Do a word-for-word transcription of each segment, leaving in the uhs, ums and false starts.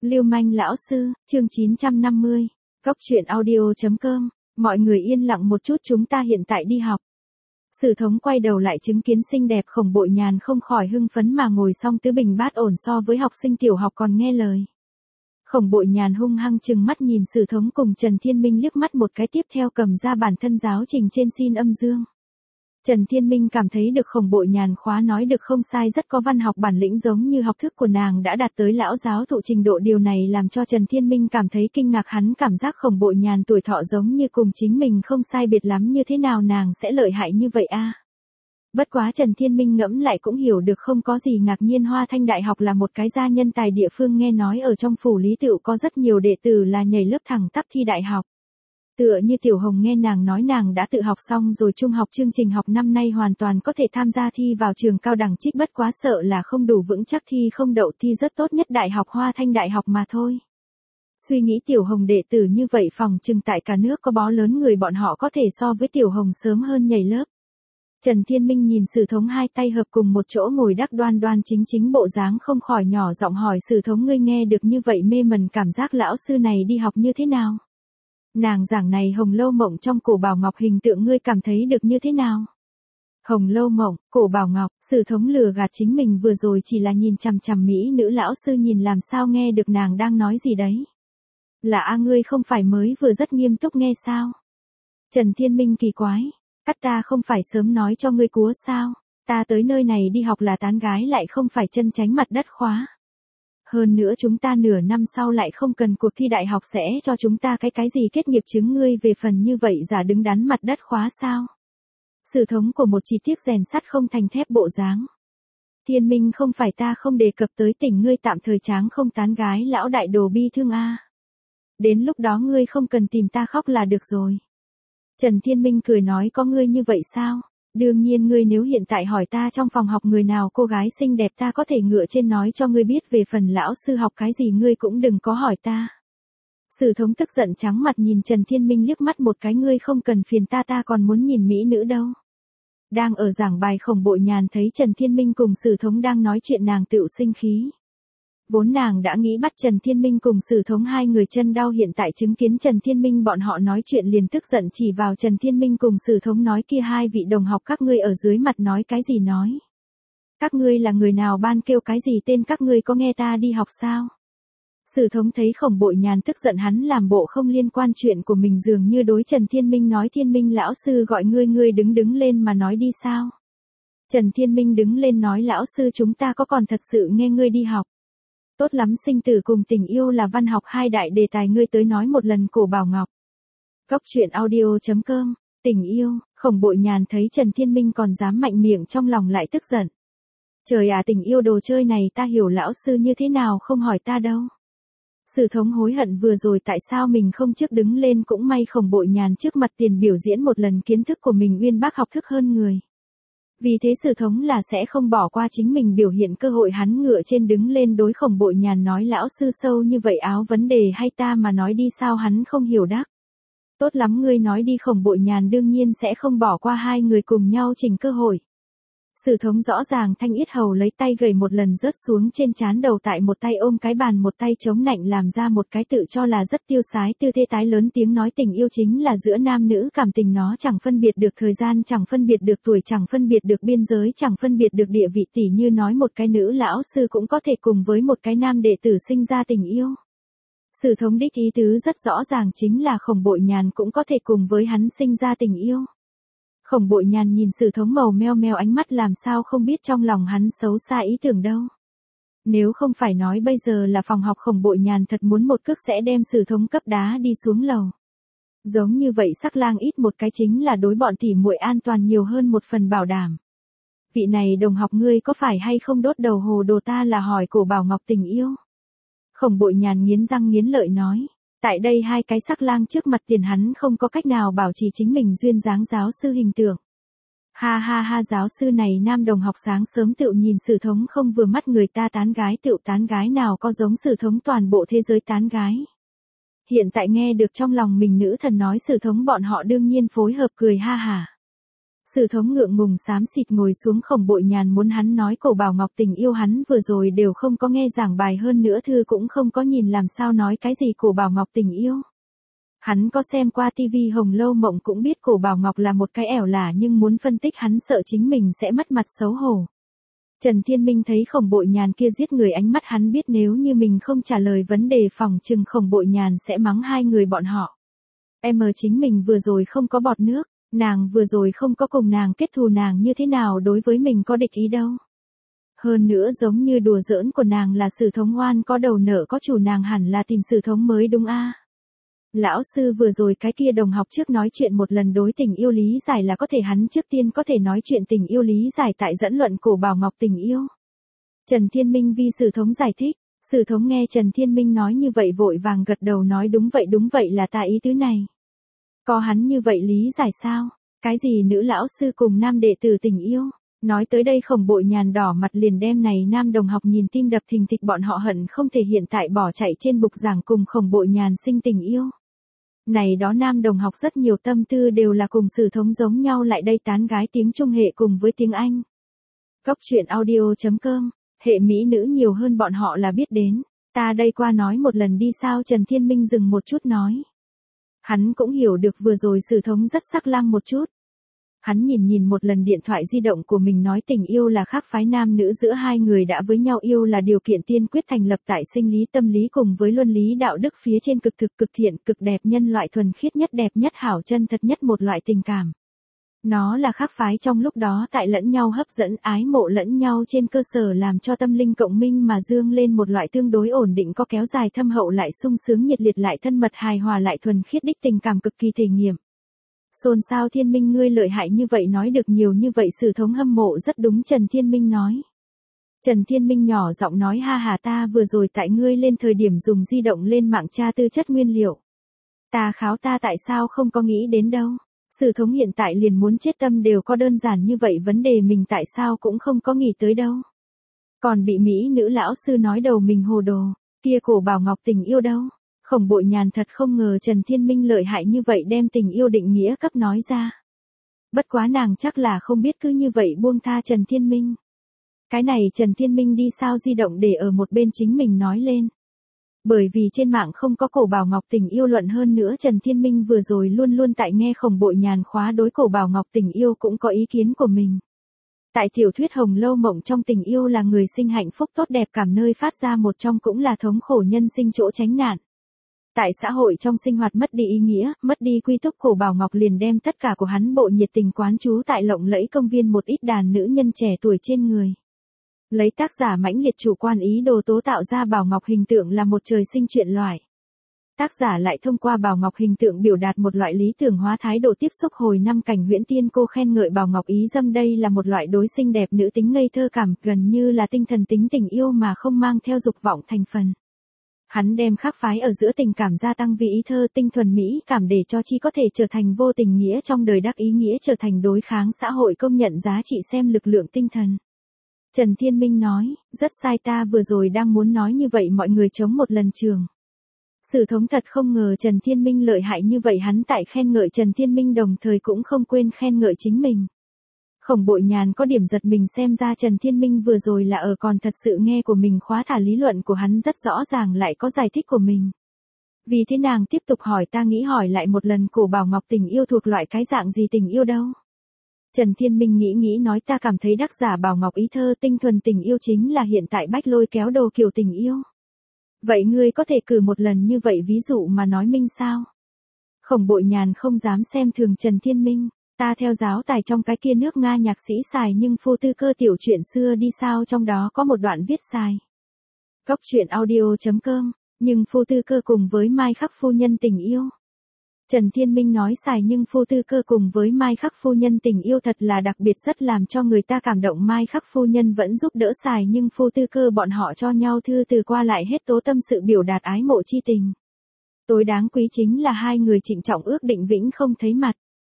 Lưu manh lão sư, chương chín trăm năm mươi. Góc truyện audio chấm com. Mọi người yên lặng một chút, chúng ta hiện tại đi học. Sử Thống quay đầu lại chứng kiến xinh đẹp Khổng Bội Nhàn không khỏi hưng phấn mà ngồi xong tứ bình bát ổn, so với học sinh tiểu học còn nghe lời. Khổng Bội Nhàn hung hăng trừng mắt nhìn Sử Thống cùng Trần Thiên Minh liếc mắt một cái, tiếp theo cầm ra bản thân giáo trình trên xin âm dương. Trần Thiên Minh cảm thấy được Khổng Bội Nhàn khóa nói được không sai, rất có văn học bản lĩnh, giống như học thức của nàng đã đạt tới lão giáo thụ trình độ. Điều này làm cho Trần Thiên Minh cảm thấy kinh ngạc, hắn cảm giác Khổng Bội Nhàn tuổi thọ giống như cùng chính mình không sai biệt lắm, như thế nào nàng sẽ lợi hại như vậy a? Bất quá Trần Thiên Minh ngẫm lại cũng hiểu được, không có gì ngạc nhiên, Hoa Thanh Đại học là một cái gia nhân tài địa phương, nghe nói ở trong phủ Lý Tựu có rất nhiều đệ tử là nhảy lớp thẳng tắp thi đại học. Tựa như Tiểu Hồng, nghe nàng nói nàng đã tự học xong rồi trung học, chương trình học năm nay hoàn toàn có thể tham gia thi vào trường cao đẳng trích, bất quá sợ là không đủ vững chắc, thi không đậu, thi rất tốt nhất đại học Hoa Thanh Đại học mà thôi. Suy nghĩ Tiểu Hồng đệ tử như vậy, phòng chừng tại cả nước có bó lớn người bọn họ có thể so với Tiểu Hồng sớm hơn nhảy lớp. Trần Thiên Minh nhìn Sử Thống hai tay hợp cùng một chỗ ngồi đắc đoan đoan chính chính bộ dáng, không khỏi nhỏ giọng hỏi Sử Thống, ngươi nghe được như vậy mê mẩn, cảm giác lão sư này đi học như thế nào? Nàng giảng này Hồng Lâu Mộng trong Cổ Bảo Ngọc hình tượng ngươi cảm thấy được như thế nào? Hồng Lâu Mộng, Cổ Bảo Ngọc, Sử Thống lừa gạt chính mình, vừa rồi chỉ là nhìn chằm chằm mỹ nữ lão sư, nhìn làm sao nghe được nàng đang nói gì đấy. Là a ngươi không phải mới vừa rất nghiêm túc nghe sao? Trần Thiên Minh kỳ quái, cắt ta không phải sớm nói cho ngươi cúa sao? Ta tới nơi này đi học là tán gái, lại không phải chân tránh mặt đất khóa. Hơn nữa chúng ta nửa năm sau lại không cần cuộc thi đại học, sẽ cho chúng ta cái cái gì kết nghiệp chứng, ngươi về phần như vậy giả đứng đắn mặt đất khóa sao? Sử Thống của một chi tiết rèn sắt không thành thép bộ dáng. Thiên Minh, không phải ta không đề cập tới tình ngươi tạm thời tráng không tán gái, lão đại đồ bi thương a. Đến lúc đó ngươi không cần tìm ta khóc là được rồi. Trần Thiên Minh cười nói, có ngươi như vậy sao? Đương nhiên, ngươi nếu hiện tại hỏi ta trong phòng học người nào cô gái xinh đẹp, ta có thể ngựa trên nói cho ngươi biết, về phần lão sư học cái gì ngươi cũng đừng có hỏi ta. Sử Thống tức giận trắng mặt nhìn Trần Thiên Minh liếc mắt một cái, ngươi không cần phiền ta, ta còn muốn nhìn mỹ nữ đâu. Đang ở giảng bài, Khổng Bội Nhàn thấy Trần Thiên Minh cùng Sử Thống đang nói chuyện, nàng tựu sinh khí. Vốn nàng đã nghĩ bắt Trần Thiên Minh cùng Sử Thống hai người chân đau, hiện tại chứng kiến Trần Thiên Minh bọn họ nói chuyện liền tức giận chỉ vào Trần Thiên Minh cùng Sử Thống nói, kia hai vị đồng học các ngươi ở dưới mặt nói cái gì nói? Các ngươi là người nào, ban kêu cái gì tên, các ngươi có nghe ta đi học sao? Sử Thống thấy Khổng Bội Nhàn tức giận, hắn làm bộ không liên quan chuyện của mình, dường như đối Trần Thiên Minh nói, Thiên Minh lão sư gọi ngươi, ngươi đứng đứng lên mà nói đi sao? Trần Thiên Minh đứng lên nói, lão sư chúng ta có còn thật sự nghe ngươi đi học. Tốt lắm, sinh tử cùng tình yêu là văn học hai đại đề tài, ngươi tới nói một lần Cổ Bảo Ngọc. Góc truyện audio chấm com. Tình yêu, Khổng Bội Nhàn thấy Trần Thiên Minh còn dám mạnh miệng, trong lòng lại tức giận. Trời à, tình yêu đồ chơi này ta hiểu, lão sư như thế nào không hỏi ta đâu. Sử Thống hối hận vừa rồi tại sao mình không trước đứng lên, cũng may Khổng Bội Nhàn trước mặt tiền biểu diễn một lần kiến thức của mình, uyên bác học thức hơn người. Vì thế Sử Thống là sẽ không bỏ qua chính mình biểu hiện cơ hội, hắn ngựa trên đứng lên đối Khổng Bội Nhàn nói, lão sư sâu như vậy áo vấn đề hay ta mà nói đi sao, hắn không hiểu đắc. Tốt lắm, ngươi nói đi. Khổng Bội Nhàn đương nhiên sẽ không bỏ qua, hai người cùng nhau chỉnh cơ hội. Sử Thống rõ ràng thanh yết hầu lấy tay gầy một lần rớt xuống trên trán đầu, tại một tay ôm cái bàn, một tay chống nạnh, làm ra một cái tự cho là rất tiêu sái tư thế, tái lớn tiếng nói, tình yêu chính là giữa nam nữ cảm tình, nó chẳng phân biệt được thời gian, chẳng phân biệt được tuổi, chẳng phân biệt được biên giới, chẳng phân biệt được địa vị, tỉ như nói một cái nữ lão sư cũng có thể cùng với một cái nam đệ tử sinh ra tình yêu. Sử Thống đích ý tứ rất rõ ràng, chính là Khổng Bội Nhàn cũng có thể cùng với hắn sinh ra tình yêu. Khổng Bội Nhàn nhìn Sử Thống màu meo meo ánh mắt, làm sao không biết trong lòng hắn xấu xa ý tưởng đâu. Nếu không phải nói bây giờ là phòng học, Khổng Bội Nhàn thật muốn một cước sẽ đem Sử Thống cấp đá đi xuống lầu. Giống như vậy sắc lang ít một cái chính là đối bọn tỉ muội an toàn nhiều hơn một phần bảo đảm. Vị này đồng học, ngươi có phải hay không đốt đầu hồ đồ, ta là hỏi Cổ Bảo Ngọc tình yêu. Khổng Bội Nhàn nghiến răng nghiến lợi nói. Tại đây hai cái sắc lang trước mặt tiền hắn không có cách nào bảo trì chính mình duyên dáng giáo sư hình tượng. Ha ha ha, giáo sư này nam đồng học sáng sớm tựu nhìn Sử Thống không vừa mắt, người ta tán gái tựu tán gái, nào có giống Sử Thống toàn bộ thế giới tán gái. Hiện tại nghe được trong lòng mình nữ thần nói Sử Thống, bọn họ đương nhiên phối hợp cười ha hả. Sử thống ngượng ngùng xám xịt ngồi xuống, Khổng Bội Nhàn muốn hắn nói Cổ Bảo Ngọc tình yêu hắn vừa rồi đều không có nghe giảng bài, hơn nữa thư cũng không có nhìn, làm sao nói cái gì Cổ Bảo Ngọc tình yêu. Hắn có xem qua tivi Hồng Lâu Mộng cũng biết Cổ Bảo Ngọc là một cái ẻo lả, nhưng muốn phân tích hắn sợ chính mình sẽ mất mặt xấu hổ. Trần Thiên Minh thấy Khổng Bội Nhàn kia giết người ánh mắt, hắn biết nếu như mình không trả lời vấn đề phòng chừng Khổng Bội Nhàn sẽ mắng hai người bọn họ. Em mờ chính mình vừa rồi không có bọt nước, nàng vừa rồi không có cùng nàng kết thù, nàng như thế nào đối với mình có địch ý đâu. Hơn nữa giống như đùa giỡn của nàng là Sử thống oan có đầu nợ có chủ, nàng hẳn là tìm Sử thống mới đúng a. Lão sư vừa rồi cái kia đồng học trước nói chuyện một lần đối tình yêu lý giải là có thể, hắn trước tiên có thể nói chuyện tình yêu lý giải tại dẫn luận Cổ Bảo Ngọc tình yêu. Trần Thiên Minh vi Sử thống giải thích, Sử thống nghe Trần Thiên Minh nói như vậy vội vàng gật đầu nói đúng vậy đúng vậy, là ta ý tứ này. Có hắn như vậy lý giải sao? Cái gì nữ lão sư cùng nam đệ tử tình yêu? Nói tới đây Khổng Bội Nhàn đỏ mặt liền đem này nam đồng học nhìn tim đập thình thịch, bọn họ hận không thể hiện tại bỏ chạy trên bục giảng cùng Khổng Bội Nhàn sinh tình yêu. Này đó nam đồng học rất nhiều tâm tư đều là cùng Sử thống giống nhau, lại đây tán gái tiếng Trung hệ cùng với tiếng Anh. Góc truyện audio chấm com, hệ mỹ nữ nhiều hơn bọn họ là biết đến, ta đây qua nói một lần đi sao? Trần Thiên Minh dừng một chút nói. Hắn cũng hiểu được vừa rồi Sử thống rất sắc lang một chút. Hắn nhìn nhìn một lần điện thoại di động của mình nói tình yêu là khác phái, nam nữ giữa hai người đã với nhau yêu là điều kiện tiên quyết thành lập tại sinh lý tâm lý cùng với luân lý đạo đức phía trên, cực thực cực thiện cực đẹp, nhân loại thuần khiết nhất, đẹp nhất, hảo chân thật nhất một loại tình cảm. Nó là khác phái trong lúc đó tại lẫn nhau hấp dẫn, ái mộ lẫn nhau trên cơ sở làm cho tâm linh cộng minh mà dương lên một loại tương đối ổn định, có kéo dài thâm hậu lại sung sướng nhiệt liệt lại thân mật hài hòa lại thuần khiết đích tình cảm cực kỳ thể nghiệm. Xôn xao. Thiên Minh ngươi lợi hại như vậy, nói được nhiều như vậy Sử thống hâm mộ rất đúng. Trần Thiên Minh nói. Trần Thiên Minh nhỏ giọng nói ha hà, ta vừa rồi tại ngươi lên thời điểm dùng di động lên mạng tra tư chất nguyên liệu. Ta kháo ta tại sao không có nghĩ đến đâu. Sử thống hiện tại liền muốn chết, tâm đều có đơn giản như vậy vấn đề mình tại sao cũng không có nghĩ tới đâu. Còn bị mỹ nữ lão sư nói đầu mình hồ đồ, kia Cổ Bảo Ngọc tình yêu đâu. Khổng Bội Nhàn thật không ngờ Trần Thiên Minh lợi hại như vậy đem tình yêu định nghĩa cấp nói ra. Bất quá nàng chắc là không biết cứ như vậy buông tha Trần Thiên Minh. Cái này Trần Thiên Minh đi sao di động để ở một bên chính mình nói lên. Bởi vì trên mạng không có Cổ Bảo Ngọc tình yêu luận, hơn nữa Trần Thiên Minh vừa rồi luôn luôn tại nghe Khổng Bội Nhàn khóa, đối Cổ Bảo Ngọc tình yêu cũng có ý kiến của mình. Tại tiểu thuyết Hồng Lâu Mộng trong, tình yêu là người sinh hạnh phúc tốt đẹp cảm nơi phát ra một trong, cũng là thống khổ nhân sinh chỗ tránh nạn. Tại xã hội trong sinh hoạt mất đi ý nghĩa, mất đi quy túc, Cổ Bảo Ngọc liền đem tất cả của hắn bộ nhiệt tình quán trú tại lộng lẫy công viên một ít đàn nữ nhân trẻ tuổi trên người. Lấy tác giả mãnh liệt chủ quan ý đồ tố tạo ra Bảo Ngọc hình tượng là một trời sinh chuyện loại. Tác giả lại thông qua Bảo Ngọc hình tượng biểu đạt một loại lý tưởng hóa thái độ tiếp xúc. Hồi năm Cảnh Huyễn Tiên cô khen ngợi Bảo Ngọc ý dâm, đây là một loại đối xinh đẹp nữ tính ngây thơ cảm, gần như là tinh thần tính tình yêu mà không mang theo dục vọng thành phần. Hắn đem khác phái ở giữa tình cảm gia tăng vì ý thơ tinh thuần mỹ cảm, để cho chi có thể trở thành vô tình nghĩa trong đời, đắc ý nghĩa trở thành đối kháng xã hội công nhận giá trị xem lực lượng tinh thần. Trần Thiên Minh nói, rất sai, ta vừa rồi đang muốn nói như vậy mọi người chống một lần trường. Sử thống thật không ngờ Trần Thiên Minh lợi hại như vậy, hắn tại khen ngợi Trần Thiên Minh đồng thời cũng không quên khen ngợi chính mình. Khổng Bội Nhàn có điểm giật mình, xem ra Trần Thiên Minh vừa rồi là ở còn thật sự nghe của mình khóa, thả lý luận của hắn rất rõ ràng lại có giải thích của mình. Vì thế nàng tiếp tục hỏi, ta nghĩ hỏi lại một lần, Cổ Bảo Ngọc tình yêu thuộc loại cái dạng gì tình yêu đâu? Trần Thiên Minh nghĩ nghĩ nói, ta cảm thấy tác giả Bảo Ngọc ý thơ tinh thuần tình yêu chính là hiện tại bách lôi kéo đồ kiểu tình yêu. Vậy ngươi có thể cử một lần như vậy ví dụ mà nói minh sao? Khổng Bội Nhàn không dám xem thường Trần Thiên Minh. Ta theo giáo tài trong cái kia nước Nga nhạc sĩ xài nhưng phu tư cơ tiểu chuyện xưa đi sao, trong đó có một đoạn viết xài. Góc truyện audio chấm com, nhưng phu tư cơ cùng với Mai Khắc phu nhân tình yêu. Trần Thiên Minh nói xài nhưng phu tư cơ cùng với Mai Khắc phu nhân tình yêu thật là đặc biệt, rất làm cho người ta cảm động. Mai Khắc phu nhân vẫn giúp đỡ xài nhưng phu tư cơ, bọn họ cho nhau thư từ qua lại hết tố tâm sự biểu đạt ái mộ chi tình. Tối đáng quý chính là hai người trịnh trọng ước định vĩnh không thấy mặt.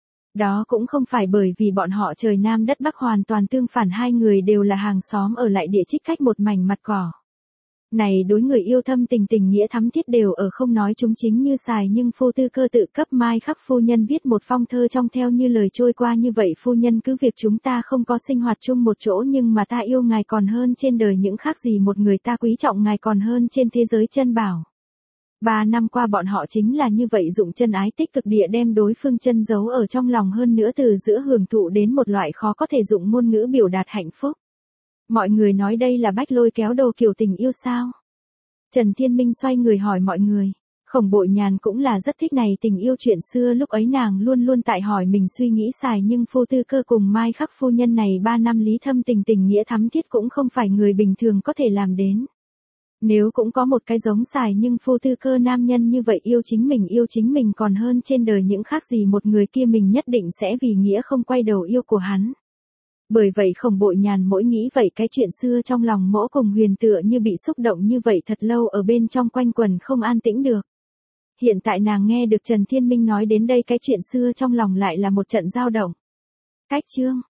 Đó cũng không phải bởi vì bọn họ trời Nam đất Bắc, hoàn toàn tương phản, hai người đều là hàng xóm ở lại địa, trích cách một mảnh mặt cỏ. Này đối người yêu thâm tình tình nghĩa thắm thiết đều ở không nói chúng chính như xài nhưng phu tư cơ tự cấp Mai Khắc phu nhân viết một phong thơ trong theo như lời trôi qua như vậy phu nhân cứ việc chúng ta không có sinh hoạt chung một chỗ nhưng mà ta yêu ngài còn hơn trên đời những khác gì một người ta quý trọng ngài còn hơn trên thế giới chân bảo. Ba năm qua bọn họ chính là như vậy dụng chân ái tích cực địa đem đối phương chân giấu ở trong lòng hơn nữa từ giữa hưởng thụ đến một loại khó có thể dụng ngôn ngữ biểu đạt hạnh phúc. Mọi người nói đây là bách lôi kéo đồ kiểu tình yêu sao? Trần Thiên Minh xoay người hỏi mọi người. Khổng Bội Nhàn cũng là rất thích này tình yêu chuyện xưa lúc ấy nàng luôn luôn tại hỏi mình suy nghĩ xài nhưng phu tư cơ cùng Mai Khắc phu nhân này ba năm lý thâm tình tình nghĩa thắm thiết cũng không phải người bình thường có thể làm đến. Nếu cũng có một cái giống xài nhưng phu tư cơ nam nhân như vậy yêu chính mình yêu chính mình còn hơn trên đời những khác gì một người kia mình nhất định sẽ vì nghĩa không quay đầu yêu của hắn. Bởi vậy Khổng Bội Nhàn mỗi nghĩ vậy cái chuyện xưa trong lòng mỗ cùng Huyền tựa như bị xúc động như vậy thật lâu ở bên trong quanh quần không an tĩnh được. Hiện tại nàng nghe được Trần Thiên Minh nói đến đây cái chuyện xưa trong lòng lại là một trận dao động. Cách chương